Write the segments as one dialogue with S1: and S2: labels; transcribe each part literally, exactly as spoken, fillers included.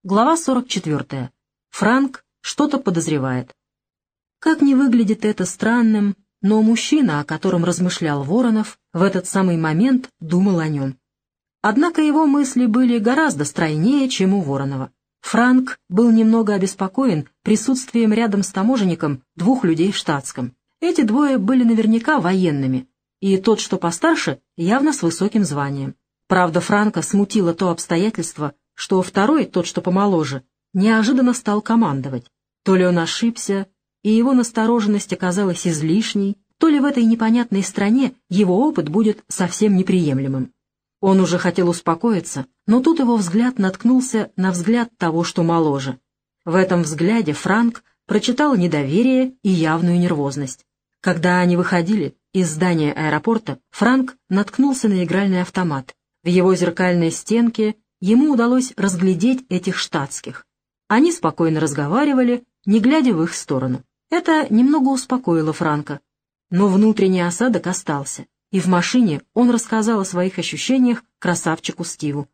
S1: Глава сорок четвёртая. Франк что-то подозревает. Как ни выглядит это странным, но мужчина, о котором размышлял Воронов, в этот самый момент думал о нем. Однако его мысли были гораздо стройнее, чем у Воронова. Франк был немного обеспокоен присутствием рядом с таможенником двух людей в штатском. Эти двое были наверняка военными, и тот, что постарше, явно с высоким званием. Правда, Франка смутило то обстоятельство, что второй, тот, что помоложе, неожиданно стал командовать. То ли он ошибся, и его настороженность оказалась излишней, то ли в этой непонятной стране его опыт будет совсем неприемлемым. Он уже хотел успокоиться, но тут его взгляд наткнулся на взгляд того, что моложе. В этом взгляде Франк прочитал недоверие и явную нервозность. Когда они выходили из здания аэропорта, Франк наткнулся на игральный автомат. В его зеркальной стенке ему удалось разглядеть этих штатских. Они спокойно разговаривали, не глядя в их сторону. Это немного успокоило Франка. Но внутренний осадок остался, и в машине он рассказал о своих ощущениях красавчику Стиву.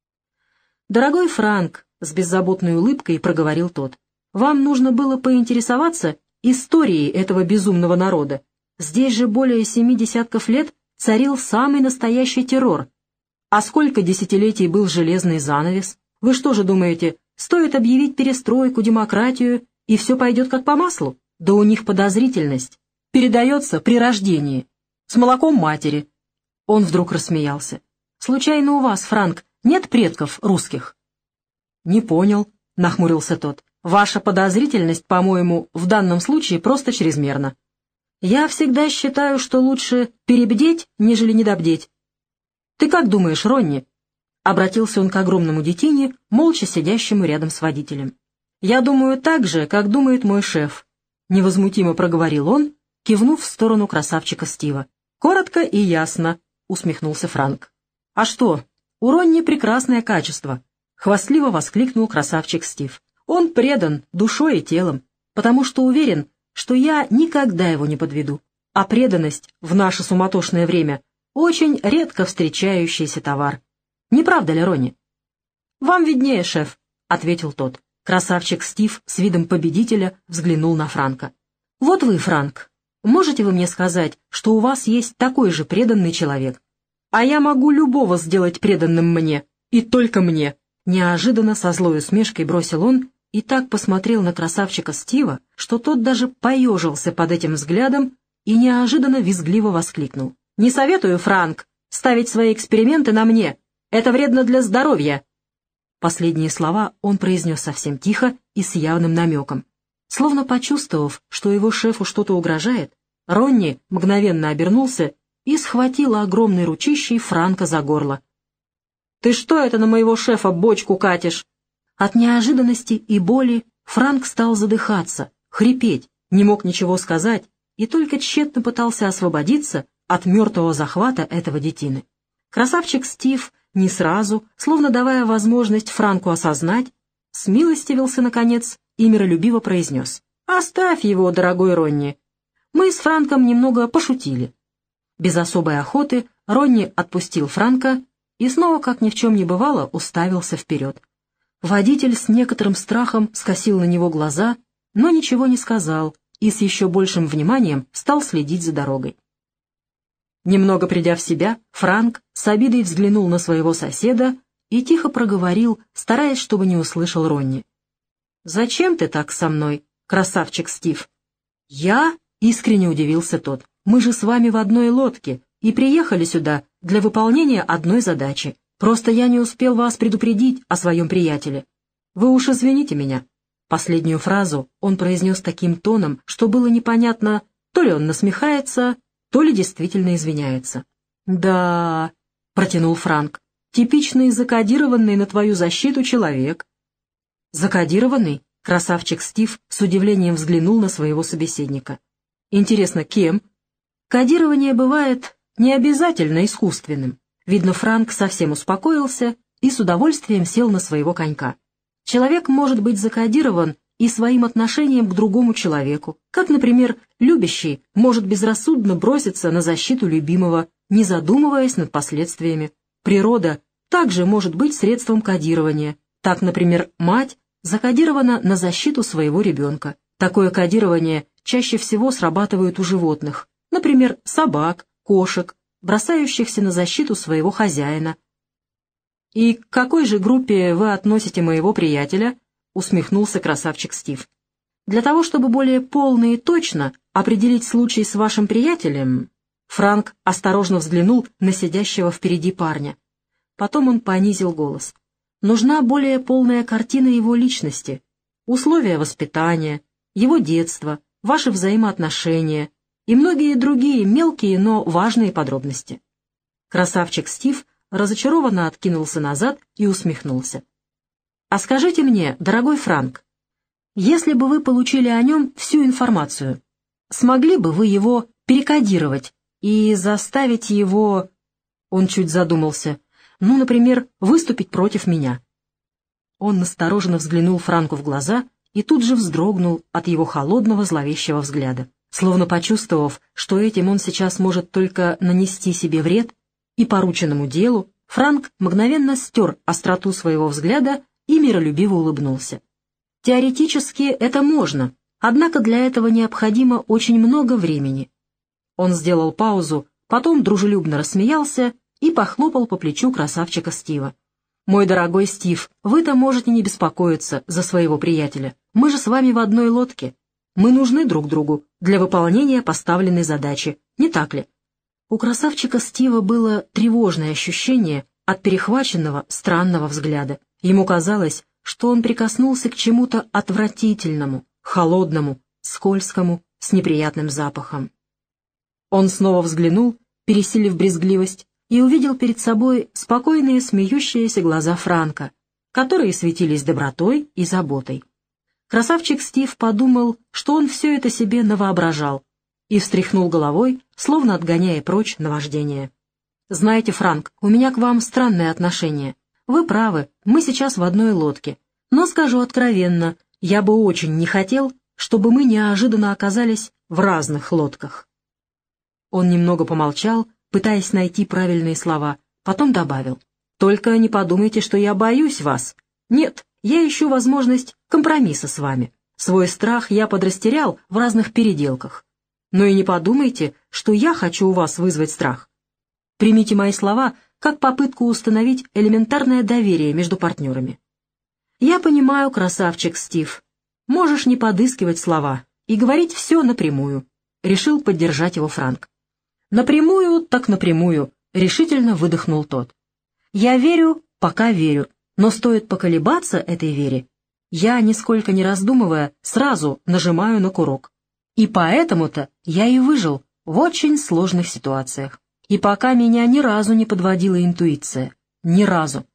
S1: «Дорогой Франк», — с беззаботной улыбкой проговорил тот, — «вам нужно было поинтересоваться историей этого безумного народа. Здесь же более семи десятков лет царил самый настоящий террор. А сколько десятилетий был железный занавес? Вы что же думаете, стоит объявить перестройку, демократию, и все пойдет как по маслу? Да у них подозрительность передается при рождении, с молоком матери». Он вдруг рассмеялся. «Случайно у вас, Франк, нет предков русских?» «Не понял», — нахмурился тот. «Ваша подозрительность, по-моему, в данном случае просто чрезмерна. Я всегда считаю, что лучше перебдеть, нежели недобдеть. Ты как думаешь, Ронни?» Обратился он к огромному детине, молча сидящему рядом с водителем. «Я думаю так же, как думает мой шеф», — невозмутимо проговорил он, кивнув в сторону красавчика Стива. «Коротко и ясно», — усмехнулся Франк. «А что, у Ронни прекрасное качество», — хвастливо воскликнул красавчик Стив. «Он предан душой и телом, потому что уверен, что я никогда его не подведу. А преданность в наше суматошное время — очень редко встречающийся товар. Не правда ли, Ронни?» «Вам виднее, шеф», — ответил тот. Красавчик Стив с видом победителя взглянул на Франка. «Вот вы, Франк, можете вы мне сказать, что у вас есть такой же преданный человек? А я могу любого сделать преданным мне, и только мне». Неожиданно со злой усмешкой бросил он и так посмотрел на красавчика Стива, что тот даже поежился под этим взглядом и неожиданно визгливо воскликнул. «Не советую, Франк, ставить свои эксперименты на мне. Это вредно для здоровья». Последние слова он произнес совсем тихо и с явным намеком. Словно почувствовав, что его шефу что-то угрожает, Ронни мгновенно обернулся и схватил огромной ручищей Франка за горло. «Ты что это на моего шефа бочку катишь?» От неожиданности и боли Франк стал задыхаться, хрипеть, не мог ничего сказать и только тщетно пытался освободиться от мертвого захвата этого детины. Красавчик Стив не сразу, словно давая возможность Франку осознать, смилостивился, наконец, и миролюбиво произнес. «Оставь его, дорогой Ронни. Мы с Франком немного пошутили». Без особой охоты Ронни отпустил Франка и снова, как ни в чем не бывало, уставился вперед. Водитель с некоторым страхом скосил на него глаза, но ничего не сказал и с еще большим вниманием стал следить за дорогой. Немного придя в себя, Франк с обидой взглянул на своего соседа и тихо проговорил, стараясь, чтобы не услышал Ронни. «Зачем ты так со мной, красавчик Стив?» «Я?» — искренне удивился тот. «Мы же с вами в одной лодке и приехали сюда для выполнения одной задачи. Просто я не успел вас предупредить о своем приятеле. Вы уж извините меня». Последнюю фразу он произнес таким тоном, что было непонятно, то ли он насмехается, то ли действительно извиняется. «Да», — протянул Франк, — «типичный закодированный на твою защиту человек». «Закодированный?» — красавчик Стив с удивлением взглянул на своего собеседника. «Интересно, кем?» «Кодирование бывает не обязательно искусственным». Видно, Франк совсем успокоился и с удовольствием сел на своего конька. Человек может быть закодирован и своим отношением к другому человеку, как, например, любящий может безрассудно броситься на защиту любимого, не задумываясь над последствиями. Природа также может быть средством кодирования, Так, например, мать закодирована на защиту своего ребенка. Такое кодирование чаще всего срабатывает у животных, например, собак, кошек, бросающихся на защиту своего хозяина. «И к какой же группе вы относите моего приятеля?» — усмехнулся красавчик Стив. «Для того, чтобы более полно и точно определить случай с вашим приятелем...» Франк осторожно взглянул на сидящего впереди парня. Потом он понизил голос. «Нужна более полная картина его личности, условия воспитания, его детства, ваши взаимоотношения и многие другие мелкие, но важные подробности». Красавчик Стив разочарованно откинулся назад и усмехнулся. «А скажите мне, дорогой Франк, если бы вы получили о нем всю информацию, смогли бы вы его перекодировать и заставить его...» Он чуть задумался. «Ну, например, выступить против меня». Он настороженно взглянул Франку в глаза и тут же вздрогнул от его холодного зловещего взгляда. Словно почувствовав, что этим он сейчас может только нанести себе вред, и порученному делу, Франк мгновенно стер остроту своего взгляда и миролюбиво улыбнулся. «Теоретически это можно, однако для этого необходимо очень много времени». Он сделал паузу, потом дружелюбно рассмеялся и похлопал по плечу красавчика Стива. «Мой дорогой Стив, вы-то можете не беспокоиться за своего приятеля. Мы же с вами в одной лодке. Мы нужны друг другу для выполнения поставленной задачи, не так ли?» У красавчика Стива было тревожное ощущение от перехваченного странного взгляда. Ему казалось, что он прикоснулся к чему-то отвратительному, холодному, скользкому, с неприятным запахом. Он снова взглянул, пересилив брезгливость, и увидел перед собой спокойные смеющиеся глаза Франка, которые светились добротой и заботой. Красавчик Стив подумал, что он все это себе навоображал, и встряхнул головой, словно отгоняя прочь наваждение. «Знаете, Франк, у меня к вам странное отношение. Вы правы, мы сейчас в одной лодке. Но, скажу откровенно, я бы очень не хотел, чтобы мы неожиданно оказались в разных лодках». Он немного помолчал, пытаясь найти правильные слова, потом добавил: «Только не подумайте, что я боюсь вас. Нет, я ищу возможность компромисса с вами. Свой страх я подрастерял в разных переделках. Но и не подумайте, что я хочу у вас вызвать страх. Примите мои слова как попытку установить элементарное доверие между партнерами. Я понимаю, красавчик Стив, можешь не подыскивать слова и говорить все напрямую», — решил поддержать его Франк. «Напрямую, так напрямую», — решительно выдохнул тот. «Я верю, пока верю, но стоит поколебаться этой вере, я, нисколько не раздумывая, сразу нажимаю на курок. И поэтому-то я и выжил в очень сложных ситуациях. И пока меня ни разу не подводила интуиция. Ни разу.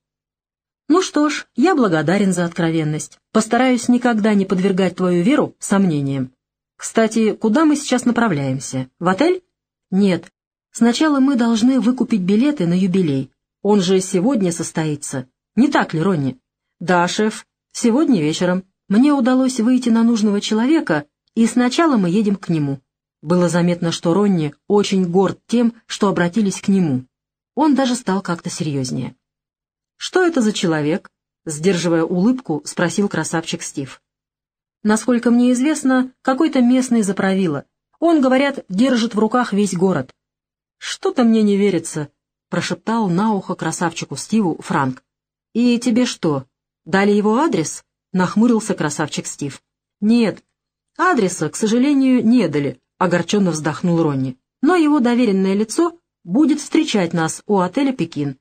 S1: Ну что ж, я благодарен за откровенность. Постараюсь никогда не подвергать твою веру сомнениям. Кстати, куда мы сейчас направляемся? В отель? Нет. Сначала мы должны выкупить билеты на юбилей. Он же сегодня состоится. Не так ли, Ронни? Да, шеф. Сегодня вечером. Мне удалось выйти на нужного человека, и сначала мы едем к нему. Было заметно, что Ронни очень горд тем, что обратились к нему. Он даже стал как-то серьезнее. «Что это за человек?» — сдерживая улыбку, спросил красавчик Стив. «Насколько мне известно, какой-то местный заправила. Он, говорят, держит в руках весь город». «Что-то мне не верится», — прошептал на ухо красавчику Стиву Франк. «И тебе что, дали его адрес?» — нахмурился красавчик Стив. «Нет, адреса, к сожалению, не дали», — огорченно вздохнул Ронни. «Но его доверенное лицо будет встречать нас у отеля «Пекин».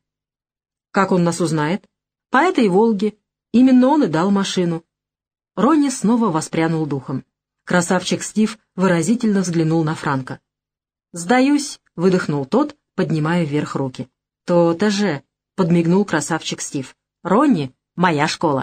S1: «Как он нас узнает?» «По этой «Волге». Именно он и дал машину». Ронни снова воспрянул духом. Красавчик Стив выразительно взглянул на Франка. «Сдаюсь», — выдохнул тот, поднимая вверх руки. «То-то же», — подмигнул красавчик Стив. «Ронни — моя школа».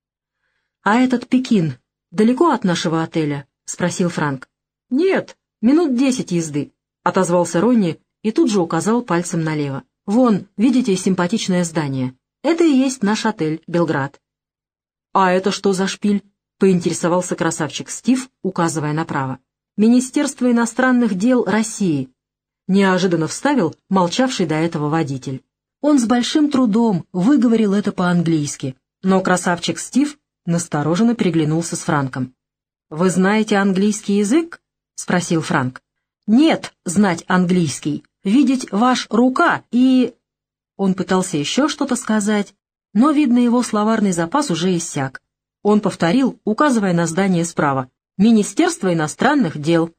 S1: «А этот «Пекин» далеко от нашего отеля?» — спросил Франк. «Нет, минут десять езды», — отозвался Ронни и тут же указал пальцем налево. «Вон, видите симпатичное здание? Это и есть наш отель «Белград». «А это что за шпиль?» — поинтересовался красавчик Стив, указывая направо. «Министерство иностранных дел России», — неожиданно вставил молчавший до этого водитель. Он с большим трудом выговорил это по-английски. Но красавчик Стив настороженно переглянулся с Франком. «Вы знаете английский язык?» — спросил Франк. «Нет, знать английский. Видеть ваш рука и...» Он пытался еще что-то сказать, но, видно, его словарный запас уже иссяк. Он повторил, указывая на здание справа. «Министерство иностранных дел».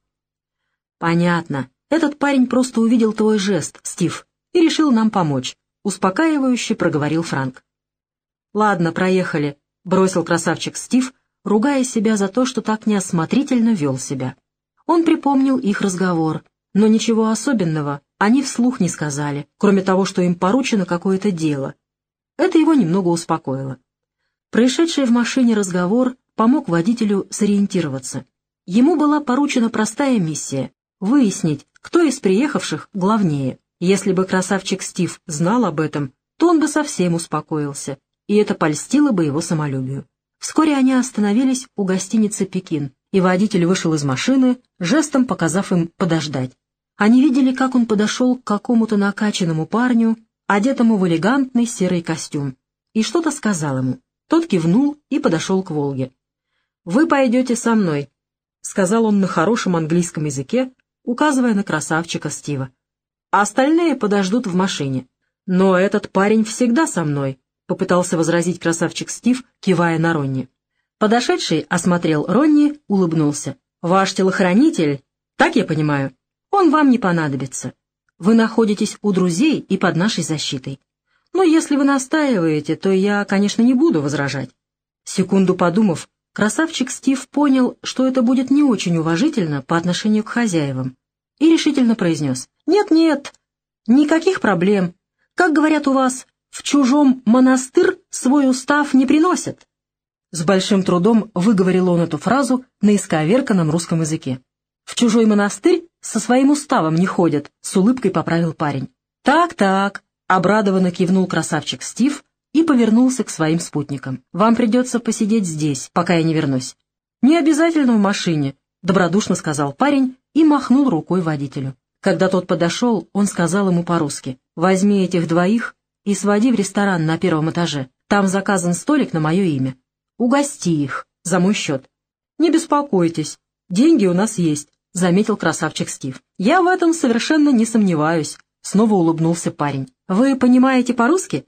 S1: «Понятно. Этот парень просто увидел твой жест, Стив, и решил нам помочь», — успокаивающе проговорил Франк. «Ладно, проехали», — бросил красавчик Стив, ругая себя за то, что так неосмотрительно вел себя. Он припомнил их разговор, но ничего особенного они вслух не сказали, кроме того, что им поручено какое-то дело. Это его немного успокоило. Происшедший в машине разговор помог водителю сориентироваться. Ему была поручена простая миссия — выяснить, кто из приехавших главнее. Если бы красавчик Стив знал об этом, то он бы совсем успокоился, и это польстило бы его самолюбию. Вскоре они остановились у гостиницы «Пекин», и водитель вышел из машины, жестом показав им подождать. Они видели, как он подошел к какому-то накачанному парню, одетому в элегантный серый костюм, и что-то сказал ему. Тот кивнул и подошел к «Волге». «Вы пойдете со мной», — сказал он на хорошем английском языке, указывая на красавчика Стива. «А остальные подождут в машине». «Но этот парень всегда со мной», — попытался возразить красавчик Стив, кивая на Ронни. Подошедший осмотрел Ронни, улыбнулся. «Ваш телохранитель, так я понимаю, он вам не понадобится. Вы находитесь у друзей и под нашей защитой. Но если вы настаиваете, то я, конечно, не буду возражать». Секунду подумав, красавчик Стив понял, что это будет не очень уважительно по отношению к хозяевам, и решительно произнес: «Нет-нет, никаких проблем. Как говорят у вас, в чужом монастырь свой устав не приносят». С большим трудом выговорил он эту фразу на исковерканном русском языке. «В чужой монастырь со своим уставом не ходят», — с улыбкой поправил парень. «Так-так», — обрадованно кивнул красавчик Стив и повернулся к своим спутникам. «Вам придется посидеть здесь, пока я не вернусь». «Не обязательно в машине», — добродушно сказал парень и махнул рукой водителю. Когда тот подошел, он сказал ему по-русски: «Возьми этих двоих и своди в ресторан на первом этаже. Там заказан столик на мое имя. Угости их за мой счет». «Не беспокойтесь, деньги у нас есть», — заметил красавчик Стив. «Я в этом совершенно не сомневаюсь», — снова улыбнулся парень. «Вы понимаете по-русски?»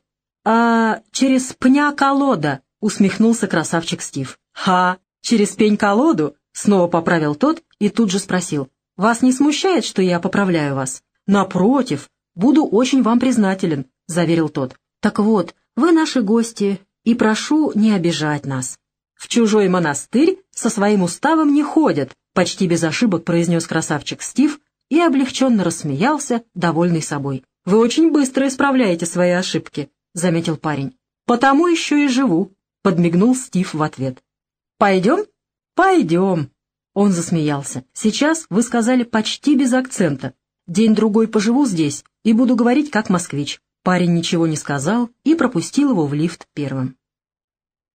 S1: «А через пня-колода», — усмехнулся красавчик Стив. «Ха, через пень-колоду?» — снова поправил тот и тут же спросил: «Вас не смущает, что я поправляю вас?» «Напротив, буду очень вам признателен», — заверил тот. «Так вот, вы наши гости, и прошу не обижать нас». «В чужой монастырь со своим уставом не ходят», — почти без ошибок произнес красавчик Стив и облегченно рассмеялся, довольный собой. «Вы очень быстро исправляете свои ошибки», — заметил парень. «Потому еще и живу», — подмигнул Стив в ответ. «Пойдем?» «Пойдем». Он засмеялся. «Сейчас вы сказали почти без акцента. День-другой поживу здесь и буду говорить как москвич». Парень ничего не сказал и пропустил его в лифт первым.